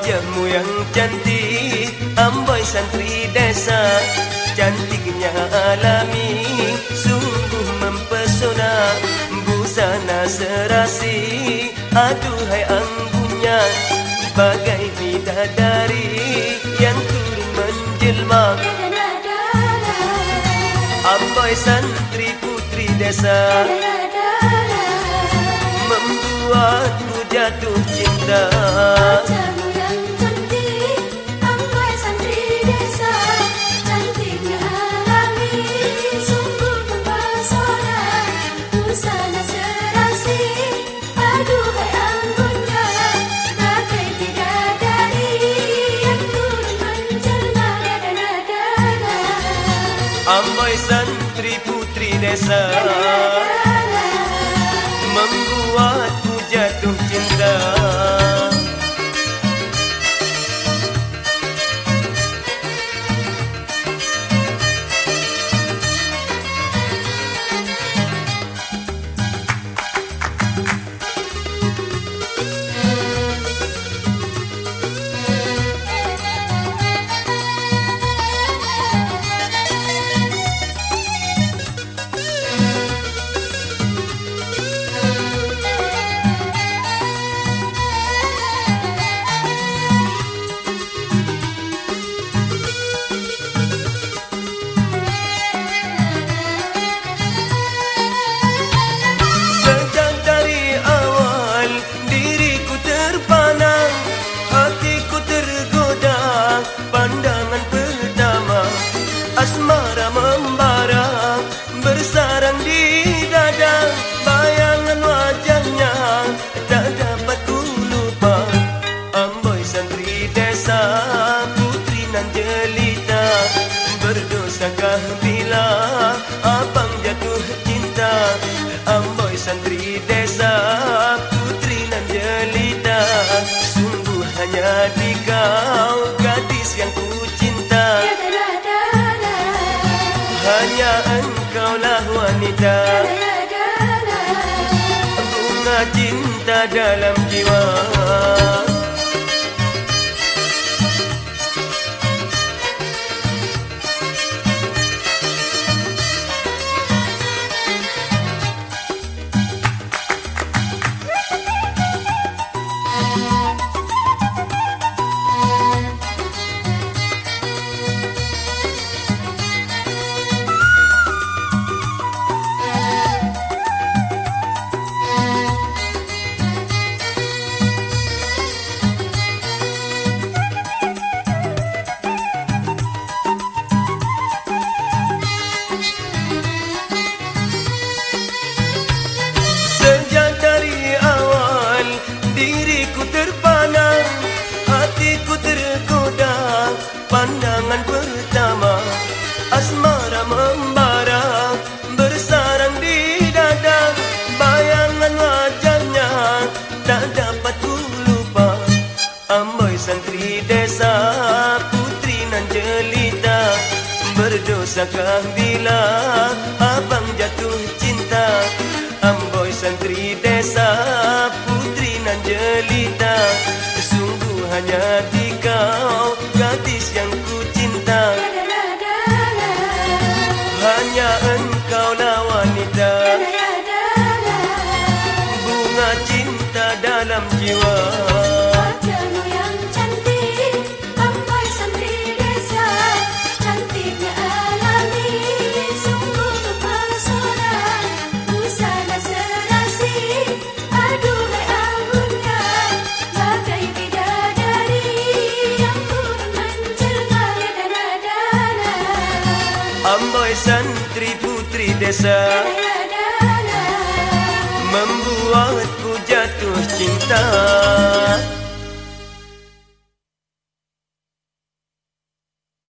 Wajahmu yang cantik, amboi santri desa, cantiknya alami, sungguh mempesona. Busana serasi, aduhai anggunnya, bagai bidadari yang turun menjelma. Amboi santri putri desa, membuatku jatuh cinta. Wajahmu yang cantik, amboi santri desa, cantiknya alami, sungguh mempesona. Busana serasi, aduhai anggunnya, bagai bidadari yang turun menjelma. Amboi santri putri desa, membuatku jatuh cinta. Asmara membara, bersarang di dada, bayangan wajahnya tak dapat ku lupa. Amboi santri desa, putri nan jelita, berdosakah bila abang jatuh cinta. Amboi santri desa, putri nan jelita, sungguh hanya di kau gadis yang ku cinta. Hanya engkaulah wanita, bunga cinta dalam jiwa. Pandangan pertama, asmara membara, bersarang di dada, bayangan wajahnya tak dapat ku lupa. Amboi santri desa, putri nan jelita, berdosakah bila abang jatuh cinta. Amboi santri desa, putri nan jelita, sungguh hanya di kau gadis yang ku cinta. Hanya engkaulah wanita, bunga cinta dalam jiwa. Wajahmu yang cantik, amboi santri desa, cantiknya alami, sungguh mempesona. Busana serasi, aduhai anggunnya, bagai bidadari yang turun menjelma. Amboi santri putri desa, membuatku jatuh cinta.